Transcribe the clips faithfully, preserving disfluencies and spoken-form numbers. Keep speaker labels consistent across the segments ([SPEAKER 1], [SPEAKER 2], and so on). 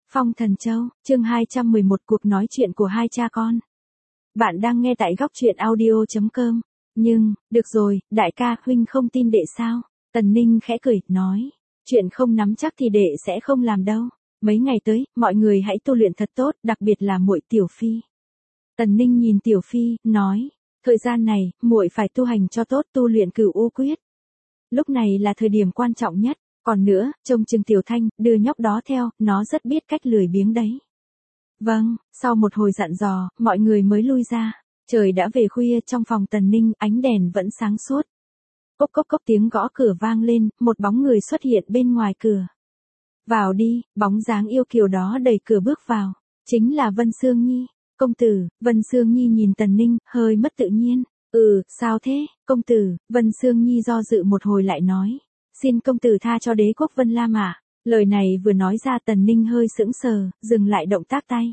[SPEAKER 1] Phong Thần Châu, chương hai trăm mười một cuộc nói chuyện của hai cha con. Bạn đang nghe tại góc truyện audio chấm com. Nhưng, được rồi, đại ca, huynh không tin đệ sao? Tần Ninh khẽ cười, nói. Chuyện không nắm chắc thì đệ sẽ không làm đâu. Mấy ngày tới, mọi người hãy tu luyện thật tốt, đặc biệt là muội Tiểu Phi. Tần Ninh nhìn Tiểu Phi, nói. Thời gian này, muội phải tu hành cho tốt, tu luyện Cửu U Quyết. Lúc này là thời điểm quan trọng nhất. Còn nữa, trông chừng Tiểu Thanh, đưa nhóc đó theo, nó rất biết cách lười biếng đấy. Vâng, sau một hồi dặn dò, mọi người mới lui ra. Trời đã về khuya, trong phòng Tần Ninh, ánh đèn vẫn sáng suốt. Cốc cốc cốc tiếng gõ cửa vang lên, một bóng người xuất hiện bên ngoài cửa. Vào đi, bóng dáng yêu kiều đó đẩy cửa bước vào. Chính là Vân Sương Nhi. Công tử, Vân Sương Nhi nhìn Tần Ninh, hơi mất tự nhiên. Ừ, sao thế, công tử? Vân Sương Nhi do dự một hồi lại nói. Xin công tử tha cho đế quốc Vân Lam ạ. Lời này vừa nói ra Tần Ninh hơi sững sờ, dừng lại động tác tay.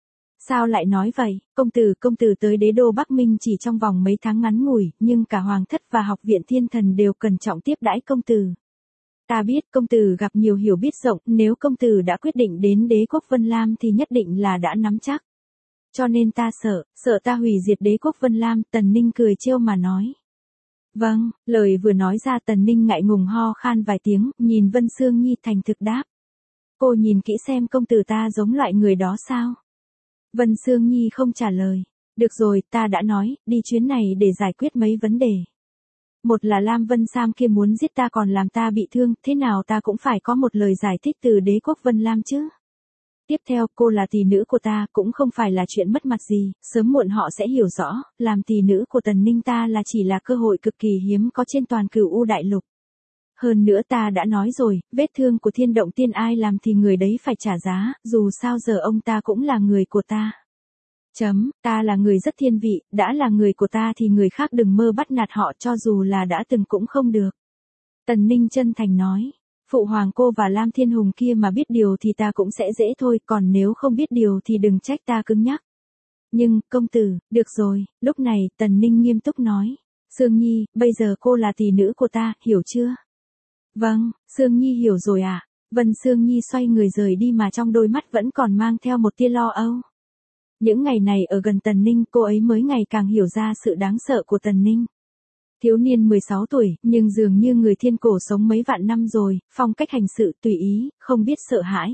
[SPEAKER 1] Sao lại nói vậy, công tử công tử tới đế đô Bắc Minh chỉ trong vòng mấy tháng ngắn ngủi, nhưng cả Hoàng thất và Học viện Thiên Thần đều cẩn trọng tiếp đãi công tử. Ta biết công tử gặp nhiều hiểu biết rộng, nếu công tử đã quyết định đến đế quốc Vân Lam thì nhất định là đã nắm chắc. Cho nên ta sợ, sợ ta hủy diệt đế quốc Vân Lam, Tần Ninh cười trêu mà nói. Vâng, lời vừa nói ra Tần Ninh ngại ngùng ho khan vài tiếng, nhìn Vân Sương Nhi thành thực đáp. Cô nhìn kỹ xem công tử ta giống loại người đó sao? Vân Sương Nhi không trả lời. Được rồi, ta đã nói, đi chuyến này để giải quyết mấy vấn đề. Một là Lam Vân Sam kia muốn giết ta còn làm ta bị thương, thế nào ta cũng phải có một lời giải thích từ đế quốc Vân Lam chứ. Tiếp theo, cô là tỷ nữ của ta, cũng không phải là chuyện mất mặt gì, sớm muộn họ sẽ hiểu rõ, làm tỷ nữ của Tần Ninh ta là chỉ là cơ hội cực kỳ hiếm có trên toàn Cửu U đại lục. Hơn nữa ta đã nói rồi, vết thương của Thiên Động Tiên ai làm thì người đấy phải trả giá, dù sao giờ ông ta cũng là người của ta. Chấm, ta là người rất thiên vị, đã là người của ta thì người khác đừng mơ bắt nạt họ cho dù là đã từng cũng không được. Tần Ninh chân thành nói. Phụ hoàng cô và Lam Thiên Hùng kia mà biết điều thì ta cũng sẽ dễ thôi, còn nếu không biết điều thì đừng trách ta cứng nhắc. Nhưng, công tử, được rồi, lúc này, Tần Ninh nghiêm túc nói. Sương Nhi, bây giờ cô là tỷ nữ của ta, hiểu chưa? Vâng, Sương Nhi hiểu rồi ạ. À? Vân Sương Nhi xoay người rời đi mà trong đôi mắt vẫn còn mang theo một tia lo âu. Những ngày này ở gần Tần Ninh, cô ấy mới ngày càng hiểu ra sự đáng sợ của Tần Ninh. Thiếu niên mười sáu tuổi, nhưng dường như người thiên cổ sống mấy vạn năm rồi, phong cách hành sự tùy ý, không biết sợ hãi.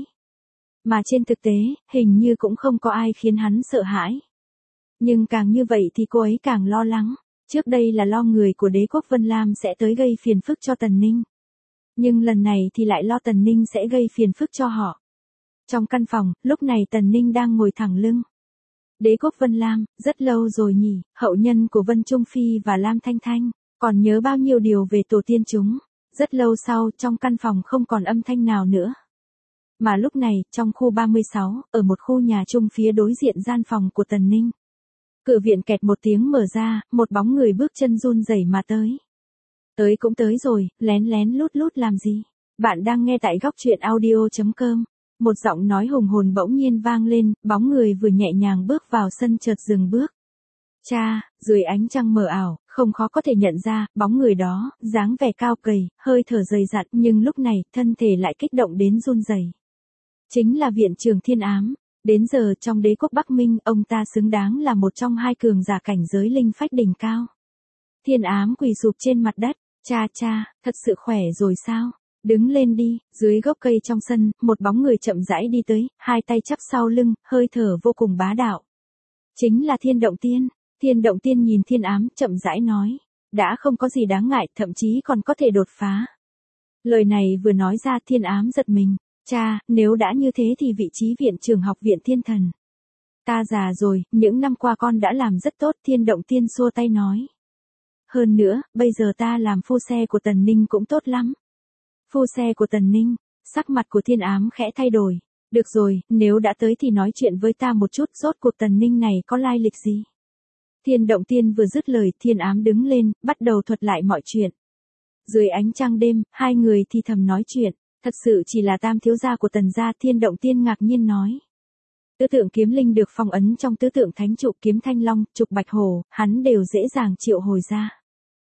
[SPEAKER 1] Mà trên thực tế, hình như cũng không có ai khiến hắn sợ hãi. Nhưng càng như vậy thì cô ấy càng lo lắng. Trước đây là lo người của đế quốc Vân Lam sẽ tới gây phiền phức cho Tần Ninh. Nhưng lần này thì lại lo Tần Ninh sẽ gây phiền phức cho họ. Trong căn phòng, lúc này Tần Ninh đang ngồi thẳng lưng. Đế quốc Vân Lam, rất lâu rồi nhỉ, hậu nhân của Vân Trung Phi và Lam Thanh Thanh, còn nhớ bao nhiêu điều về tổ tiên chúng. Rất lâu sau, trong căn phòng không còn âm thanh nào nữa. Mà lúc này, trong khu ba mươi sáu, ở một khu nhà chung phía đối diện gian phòng của Tần Ninh. Cửa viện kẹt một tiếng mở ra, một bóng người bước chân run rẩy mà tới. Tới cũng tới rồi, lén lén lút lút làm gì? Bạn đang nghe tại góc truyện audio chấm com. Một giọng nói hùng hồn bỗng nhiên vang lên, bóng người vừa nhẹ nhàng bước vào sân chợt dừng bước. Cha, dưới ánh trăng mờ ảo, không khó có thể nhận ra, bóng người đó, dáng vẻ cao gầy, hơi thở dày dặn, nhưng lúc này, thân thể lại kích động đến run rẩy. Chính là viện trưởng Thiên Ám. Đến giờ trong đế quốc Bắc Minh, ông ta xứng đáng là một trong hai cường giả cảnh giới linh phách đỉnh cao. Thiên Ám quỳ sụp trên mặt đất. Cha cha, thật sự khỏe rồi sao? Đứng lên đi, dưới gốc cây trong sân, một bóng người chậm rãi đi tới, hai tay chắp sau lưng, hơi thở vô cùng bá đạo. Chính là Thiên Động Tiên. Thiên Động Tiên nhìn Thiên Ám, chậm rãi nói. Đã không có gì đáng ngại, thậm chí còn có thể đột phá. Lời này vừa nói ra Thiên Ám giật mình. Cha, nếu đã như thế thì vị trí viện trưởng Học viện Thiên Thần. Ta già rồi, những năm qua con đã làm rất tốt, Thiên Động Tiên xua tay nói. Hơn nữa, bây giờ ta làm phu xe của Tần Ninh cũng tốt lắm. Phu xe của Tần Ninh, sắc mặt của Thiên Ám khẽ thay đổi. Được rồi, nếu đã tới thì nói chuyện với ta một chút, rốt cuộc Tần Ninh này có lai lịch gì? Thiên Động Tiên vừa dứt lời, Thiên Ám đứng lên, bắt đầu thuật lại mọi chuyện. Dưới ánh trăng đêm, hai người thì thầm nói chuyện, thật sự chỉ là tam thiếu gia của Tần gia. Thiên Động Tiên ngạc nhiên nói. Tứ tượng kiếm linh được phong ấn trong tứ tượng thánh trụ kiếm thanh long, trục bạch hổ, hắn đều dễ dàng triệu hồi ra.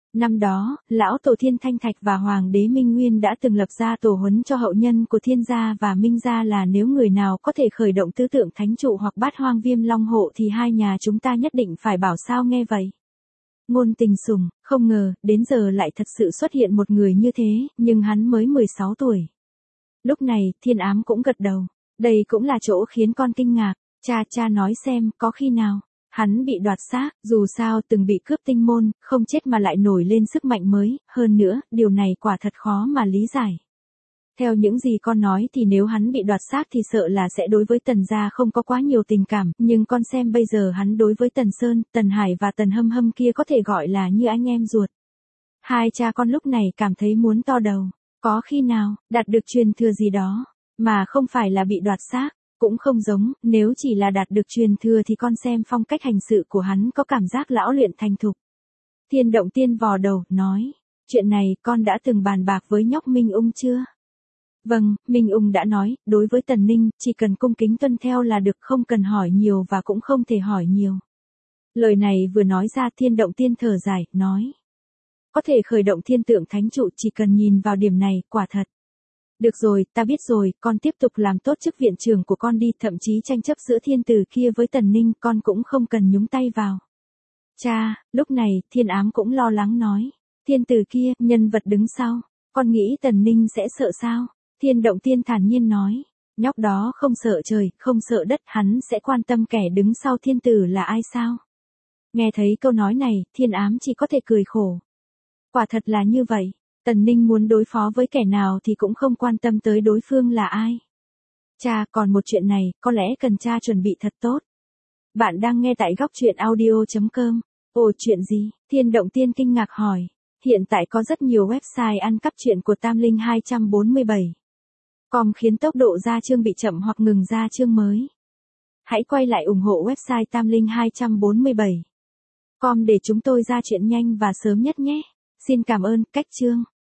[SPEAKER 1] Năm đó, lão tổ Thiên Thanh Thạch và Hoàng đế Minh Nguyên đã từng lập ra tổ huấn cho hậu nhân của Thiên gia và Minh gia là nếu người nào có thể khởi động tứ tượng thánh trụ hoặc bát hoang viêm long hộ thì hai nhà chúng ta nhất định phải bảo sao nghe vậy. Ngôn Tình sùng, không ngờ, đến giờ lại thật sự xuất hiện một người như thế, nhưng hắn mới mười sáu tuổi. Lúc này, Thiên Ám cũng gật đầu. Đây cũng là chỗ khiến con kinh ngạc. Cha cha nói xem, có khi nào hắn bị đoạt xác, dù sao từng bị cướp tinh môn, không chết mà lại nổi lên sức mạnh mới, hơn nữa, điều này quả thật khó mà lý giải. Theo những gì con nói thì nếu hắn bị đoạt xác thì sợ là sẽ đối với Tần gia không có quá nhiều tình cảm, nhưng con xem bây giờ hắn đối với Tần Sơn, Tần Hải và Tần Hâm Hâm kia có thể gọi là như anh em ruột. Hai cha con lúc này cảm thấy muốn to đầu, có khi nào đạt được truyền thừa gì đó, mà không phải là bị đoạt xác. Cũng không giống, nếu chỉ là đạt được truyền thừa thì con xem phong cách hành sự của hắn có cảm giác lão luyện thành thục. Thiên Động Tiên vò đầu, nói, chuyện này con đã từng bàn bạc với nhóc Minh Ung chưa? Vâng, Minh Ung đã nói, đối với Tần Ninh, chỉ cần cung kính tuân theo là được, không cần hỏi nhiều và cũng không thể hỏi nhiều. Lời này vừa nói ra Thiên Động Tiên thở dài, nói, có thể khởi động thiên tượng thánh trụ chỉ cần nhìn vào điểm này, quả thật. Được rồi, ta biết rồi, con tiếp tục làm tốt chức viện trưởng của con đi, thậm chí tranh chấp giữa thiên tử kia với Tần Ninh, con cũng không cần nhúng tay vào. Cha, lúc này, Thiên Ám cũng lo lắng nói, thiên tử kia, nhân vật đứng sau, con nghĩ Tần Ninh sẽ sợ sao? Thiên Động Tiên thản nhiên nói, nhóc đó không sợ trời, không sợ đất, hắn sẽ quan tâm kẻ đứng sau thiên tử là ai sao? Nghe thấy câu nói này, Thiên Ám chỉ có thể cười khổ. Quả thật là như vậy. Tần Ninh muốn đối phó với kẻ nào thì cũng không quan tâm tới đối phương là ai. Cha, còn một chuyện này, có lẽ cần cha chuẩn bị thật tốt. Bạn đang nghe tại góc truyện audio chấm com. Ồ, chuyện gì? Thiên Động Tiên kinh ngạc hỏi. Hiện tại có rất nhiều website ăn cắp truyện của Tam Linh hai bốn bảy. Com khiến tốc độ ra chương bị chậm hoặc ngừng ra chương mới. Hãy quay lại ủng hộ website Tam Linh hai bốn bảy. Com để chúng tôi ra chuyện nhanh và sớm nhất nhé. Xin cảm ơn, cách chương.